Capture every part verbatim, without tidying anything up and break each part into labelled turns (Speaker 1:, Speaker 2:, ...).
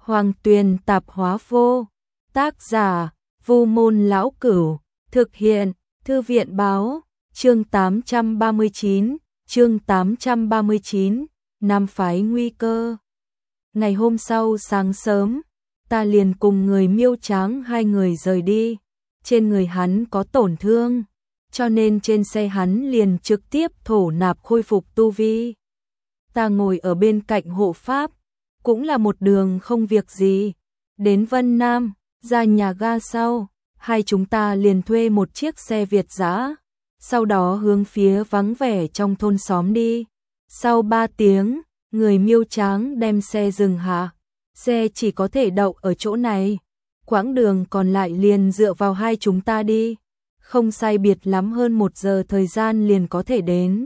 Speaker 1: Hoàng Tuyền Tạp Hóa Vô. Tác giả: Vu Môn Lão Cửu. Thực hiện: Thư viện Báo. Chương tám trăm ba mươi chín. Chương tám trăm ba mươi chín. Nam phái nguy cơ. Ngày hôm sau sáng sớm, ta liền cùng người Miêu Tráng hai người rời đi. Trên người hắn có tổn thương, cho nên trên xe hắn liền trực tiếp thổ nạp khôi phục tu vi. Ta ngồi ở bên cạnh hộ pháp, cũng là một đường không việc gì. Đến Vân Nam, ra nhà ga sau, hai chúng ta liền thuê một chiếc xe Việt dã, sau đó hướng phía vắng vẻ trong thôn xóm đi. Sau ba tiếng, người Miêu Tráng đem xe dừng hạ. Xe chỉ có thể đậu ở chỗ này. Quãng đường còn lại liền dựa vào hai chúng ta đi. Không sai biệt lắm hơn một giờ thời gian liền có thể đến.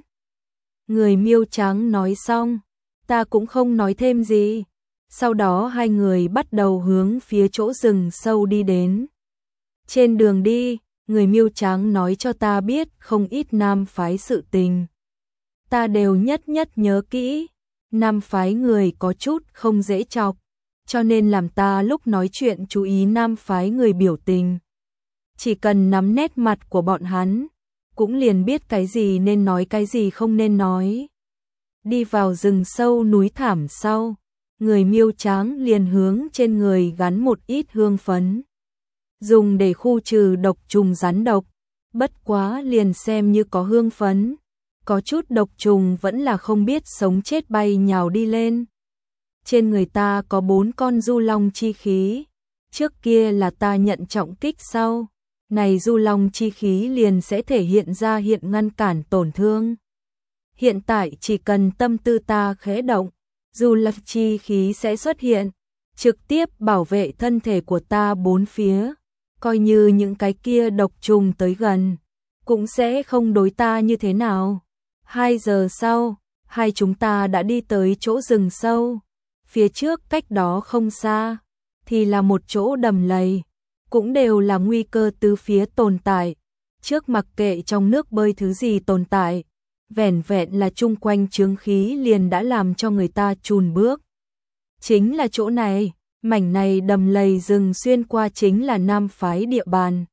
Speaker 1: Người Miêu Tráng nói xong, ta cũng không nói thêm gì. Sau đó hai người bắt đầu hướng phía chỗ rừng sâu đi đến. Trên đường đi, người Miêu Tráng nói cho ta biết không ít nam phái sự tình. Ta đều nhất nhất nhớ kỹ. Nam phái người có chút không dễ chọc, cho nên làm ta lúc nói chuyện chú ý nam phái người biểu tình. Chỉ cần nắm nét mặt của bọn hắn, cũng liền biết cái gì nên nói cái gì không nên nói. Đi vào rừng sâu núi thảm sau, người Miêu Tráng liền hướng trên người gắn một ít hương phấn, dùng để khu trừ độc trùng rắn độc. Bất quá liền xem như có hương phấn, có chút độc trùng vẫn là không biết sống chết bay nhào đi lên. Trên người ta có bốn con du long chi khí, trước kia là ta nhận trọng kích sau, này du long chi khí liền sẽ thể hiện ra hiện ngăn cản tổn thương. Hiện tại chỉ cần tâm tư ta khẽ động, du long chi khí sẽ xuất hiện, trực tiếp bảo vệ thân thể của ta bốn phía, coi như những cái kia độc trùng tới gần, cũng sẽ không đối ta như thế nào. Hai giờ sau, hai chúng ta đã đi tới chỗ rừng sâu. Phía trước cách đó không xa, thì là một chỗ đầm lầy, cũng đều là nguy cơ từ phía tồn tại. Trước mặc kệ trong nước bơi thứ gì tồn tại, vẻn vẹn là chung quanh chướng khí liền đã làm cho người ta chùn bước. Chính là chỗ này, mảnh này đầm lầy rừng xuyên qua chính là Nam phái địa bàn.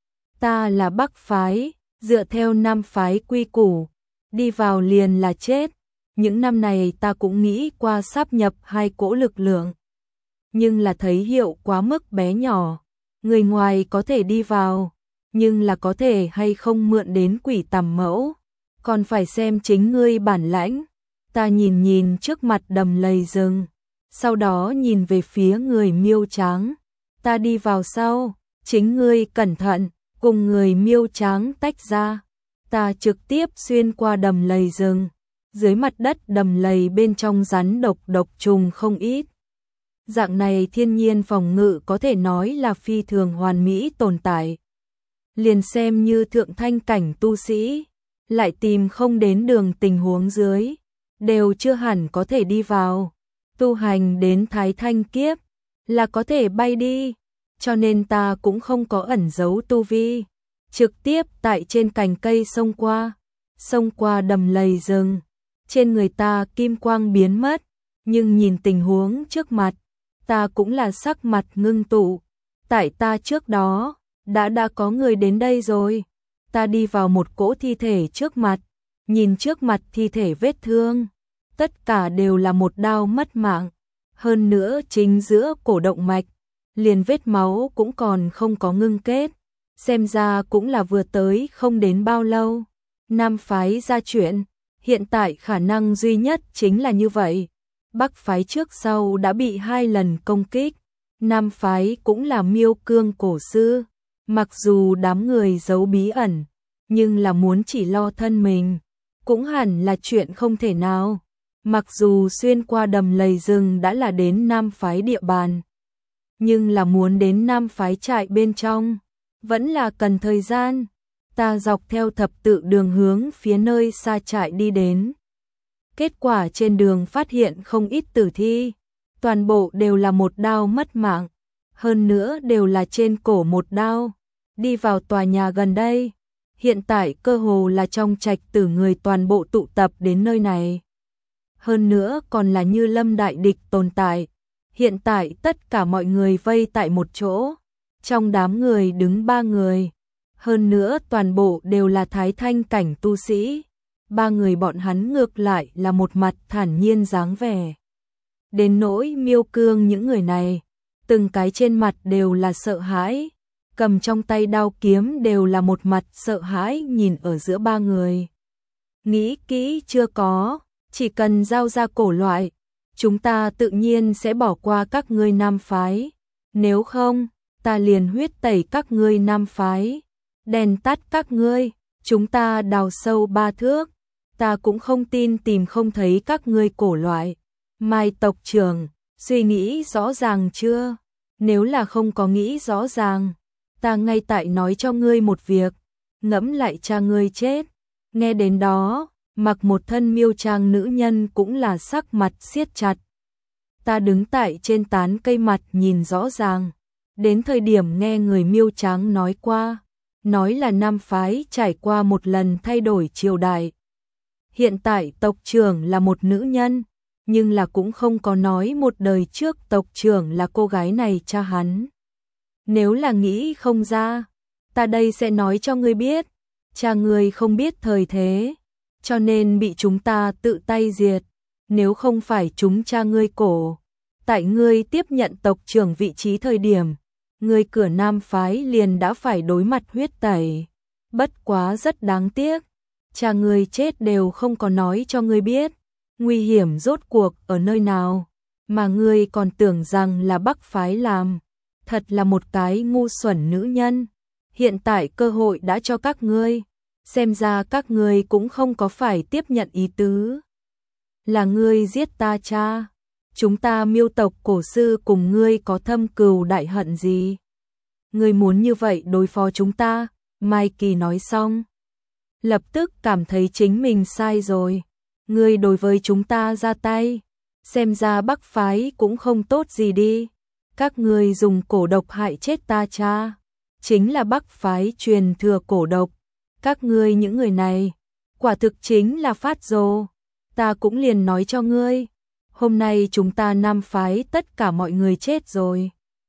Speaker 1: Ta là Bắc phái, dựa theo Nam phái quy củ, đi vào liền là chết. Những năm này ta cũng nghĩ qua sáp nhập hai cỗ lực lượng, nhưng là thấy hiệu quá mức bé nhỏ. Người ngoài có thể đi vào, nhưng là có thể hay không mượn đến quỷ tầm mẫu, còn phải xem chính ngươi bản lãnh. Ta nhìn nhìn trước mặt đầm lầy rừng, sau đó nhìn về phía người Miêu Tráng. Ta đi vào sau, chính ngươi cẩn thận, cùng người Miêu Tráng tách ra. Ta trực tiếp xuyên qua đầm lầy rừng. Dưới mặt đất đầm lầy bên trong rắn độc độc trùng không ít. Dạng này thiên nhiên phòng ngự có thể nói là phi thường hoàn mỹ tồn tại. Liền xem như thượng thanh cảnh tu sĩ, lại tìm không đến đường tình huống dưới, đều chưa hẳn có thể đi vào. Tu hành đến thái thanh kiếp, là có thể bay đi, cho nên ta cũng không có ẩn giấu tu vi. Trực tiếp tại trên cành cây xông qua, xông qua đầm lầy rừng. Trên người ta kim quang biến mất, nhưng nhìn tình huống trước mặt, ta cũng là sắc mặt ngưng tụ. Tại ta trước đó, đã đã có người đến đây rồi. Ta đi vào một cỗ thi thể trước mặt, nhìn trước mặt thi thể vết thương, tất cả đều là một đao mất mạng. Hơn nữa chính giữa cổ động mạch, liền vết máu cũng còn không có ngưng kết. Xem ra cũng là vừa tới không đến bao lâu. Nam phái ra chuyện, hiện tại khả năng duy nhất chính là như vậy. Bắc phái trước sau đã bị hai lần công kích. Nam phái cũng là miêu cương cổ sư. Mặc dù đám người giấu bí ẩn, nhưng là muốn chỉ lo thân mình, cũng hẳn là chuyện không thể nào. Mặc dù xuyên qua đầm lầy rừng đã là đến Nam phái địa bàn, nhưng là muốn đến Nam phái trại bên trong, vẫn là cần thời gian. Ta dọc theo thập tự đường hướng phía nơi xa trại đi đến. Kết quả trên đường phát hiện không ít tử thi, toàn bộ đều là một đao mất mạng, hơn nữa đều là trên cổ một đao. Đi vào tòa nhà gần đây, hiện tại cơ hồ là trong trạch tử người toàn bộ tụ tập đến nơi này. Hơn nữa còn là như lâm đại địch tồn tại. Hiện tại tất cả mọi người vây tại một chỗ, trong đám người đứng ba người, hơn nữa toàn bộ đều là thái thanh cảnh tu sĩ. Ba người bọn hắn ngược lại là một mặt thản nhiên dáng vẻ. Đến nỗi Miêu Cương những người này, từng cái trên mặt đều là sợ hãi, cầm trong tay đao kiếm đều là một mặt sợ hãi nhìn ở giữa ba người. Nghĩ kỹ chưa có, chỉ cần giao ra cổ loại, chúng ta tự nhiên sẽ bỏ qua các ngươi nam phái, nếu không, ta liền huyết tẩy các ngươi nam phái, đèn tắt các ngươi, chúng ta đào sâu ba thước, ta cũng không tin tìm không thấy các ngươi cổ loại. Mai tộc trưởng, suy nghĩ rõ ràng chưa? Nếu là không có nghĩ rõ ràng, ta ngay tại nói cho ngươi một việc, ngẫm lại cha ngươi chết. Nghe đến đó, mặc một thân miêu trang nữ nhân cũng là sắc mặt siết chặt. Ta đứng tại trên tán cây mặt nhìn rõ ràng, đến thời điểm nghe người miêu trắng nói qua, nói là nam phái trải qua một lần thay đổi triều đại. Hiện tại tộc trưởng là một nữ nhân, nhưng là cũng không có nói một đời trước tộc trưởng là cô gái này cha hắn. Nếu là nghĩ không ra, ta đây sẽ nói cho ngươi biết, cha ngươi không biết thời thế, cho nên bị chúng ta tự tay diệt, nếu không phải chúng cha ngươi cổ, tại ngươi tiếp nhận tộc trưởng vị trí thời điểm, ngươi cửa nam phái liền đã phải đối mặt huyết tẩy. Bất quá rất đáng tiếc, cha ngươi chết đều không có nói cho ngươi biết, nguy hiểm rốt cuộc ở nơi nào, mà ngươi còn tưởng rằng là Bắc phái làm, thật là một cái ngu xuẩn nữ nhân. Hiện tại cơ hội đã cho các ngươi, xem ra các ngươi cũng không có phải tiếp nhận ý tứ. Là ngươi giết ta cha, chúng ta Miêu tộc cổ sư cùng ngươi có thâm cừu đại hận gì? Ngươi muốn như vậy đối phó chúng ta? Mai Kỳ nói xong, lập tức cảm thấy chính mình sai rồi. Ngươi đối với chúng ta ra tay, xem ra Bắc phái cũng không tốt gì đi. Các ngươi dùng cổ độc hại chết ta cha, chính là Bắc phái truyền thừa cổ độc. Các ngươi những người này, quả thực chính là phát rồ. Ta cũng liền nói cho ngươi, hôm nay chúng ta nam phái tất cả mọi người chết rồi.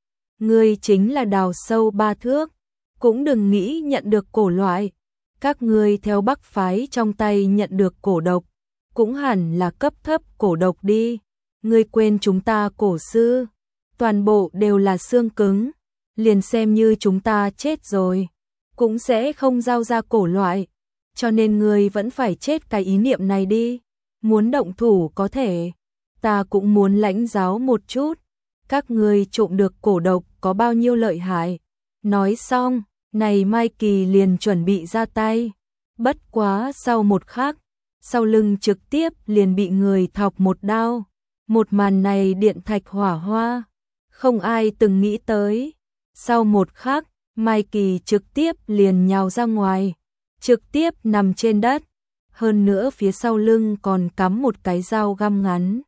Speaker 1: Ngươi chính là đào sâu ba thước, cũng đừng nghĩ nhận được cổ loại. Các ngươi theo Bắc phái trong tay nhận được cổ độc, cũng hẳn là cấp thấp cổ độc đi. Ngươi quên chúng ta cổ sư, toàn bộ đều là xương cứng, liền xem như chúng ta chết rồi, cũng sẽ không giao ra cổ loại, cho nên ngươi vẫn phải chết cái ý niệm này đi. Muốn động thủ có thể, ta cũng muốn lãnh giáo một chút, các ngươi trộm được cổ độc có bao nhiêu lợi hại. Nói xong, này Mai Kỳ liền chuẩn bị ra tay, bất quá sau một khắc, sau lưng trực tiếp liền bị người thọc một đao. Một màn này điện thạch hỏa hoa, không ai từng nghĩ tới. Sau một khắc, Mai Kỳ trực tiếp liền nhào ra ngoài, trực tiếp nằm trên đất, hơn nữa phía sau lưng còn cắm một cái dao găm ngắn.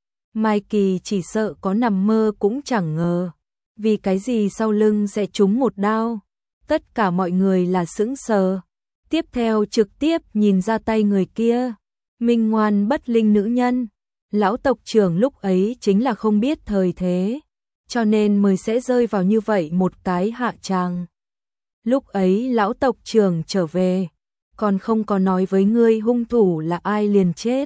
Speaker 1: Mai Kỳ chỉ sợ có nằm mơ cũng chẳng ngờ, vì cái gì sau lưng sẽ trúng một đao. Tất cả mọi người là sững sờ, tiếp theo trực tiếp nhìn ra tay người kia, minh ngoan bất linh nữ nhân. Lão tộc trưởng lúc ấy chính là không biết thời thế, cho nên mới sẽ rơi vào như vậy một cái hạ tràng. Lúc ấy lão tộc trưởng trở về, còn không có nói với ngươi hung thủ là ai liền chết.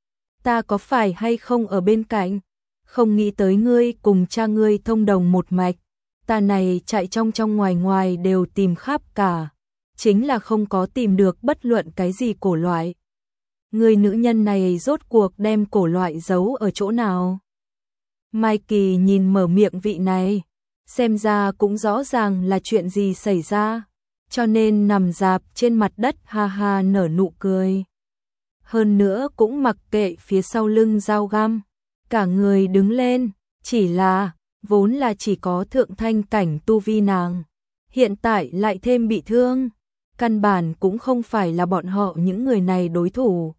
Speaker 1: Ta có phải hay không ở bên cạnh, không nghĩ tới ngươi cùng cha ngươi thông đồng một mạch, ta này chạy trong trong ngoài ngoài đều tìm khắp cả, chính là không có tìm được bất luận cái gì cổ loại. Người nữ nhân này rốt cuộc đem cổ loại giấu ở chỗ nào? Mai Kỳ nhìn mở miệng vị này, xem ra cũng rõ ràng là chuyện gì xảy ra, cho nên nằm dạp trên mặt đất ha ha nở nụ cười. Hơn nữa cũng mặc kệ phía sau lưng dao găm, cả người đứng lên, chỉ là, vốn là chỉ có thượng thanh cảnh tu vi nàng, hiện tại lại thêm bị thương, căn bản cũng không phải là bọn họ những người này đối thủ.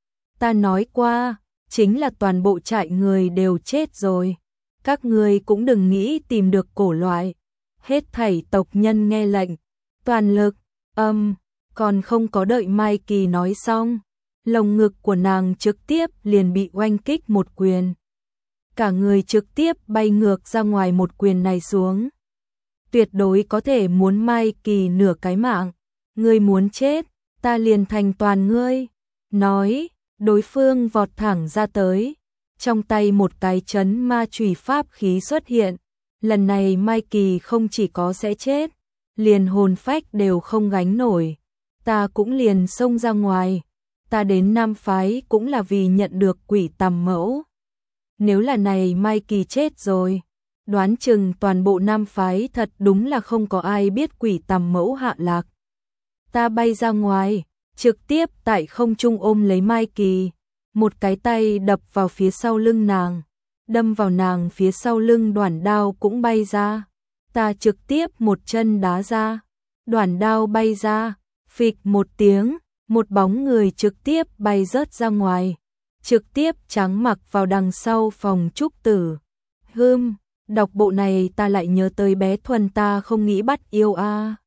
Speaker 1: Ta nói qua, chính là toàn bộ trại người đều chết rồi, các ngươi cũng đừng nghĩ tìm được cổ loại. Hết thảy tộc nhân nghe lệnh, toàn lực, âm, còn không có đợi Mai Kỳ nói xong, lồng ngực của nàng trực tiếp liền bị oanh kích một quyền. cả người trực tiếp bay ngược ra ngoài, một quyền này xuống. Tuyệt đối có thể muốn Mai Kỳ nửa cái mạng. Ngươi muốn chết, ta liền thành toàn ngươi. Nói, đối phương vọt thẳng ra tới. Trong tay một cái chấn ma chùy pháp khí xuất hiện. Lần này Mai Kỳ không chỉ có sẽ chết, liền hồn phách đều không gánh nổi. Ta cũng liền xông ra ngoài. Ta đến Nam Phái cũng là vì nhận được quỷ tầm mẫu. Nếu là này Mai Kỳ chết rồi, đoán chừng toàn bộ Nam Phái thật đúng là không có ai biết quỷ tầm mẫu hạ lạc. Ta bay ra ngoài, trực tiếp tại không trung ôm lấy Mai Kỳ, một cái tay đập vào phía sau lưng nàng, đâm vào nàng phía sau lưng, đoản đao cũng bay ra. Ta trực tiếp một chân đá ra, đoản đao bay ra, phịch một tiếng, một bóng người trực tiếp bay rớt ra ngoài, trực tiếp trắng mặc vào đằng sau phòng trúc tử. Hừm, đọc bộ này ta lại nhớ tới bé Thuần, ta không nghĩ bắt yêu a.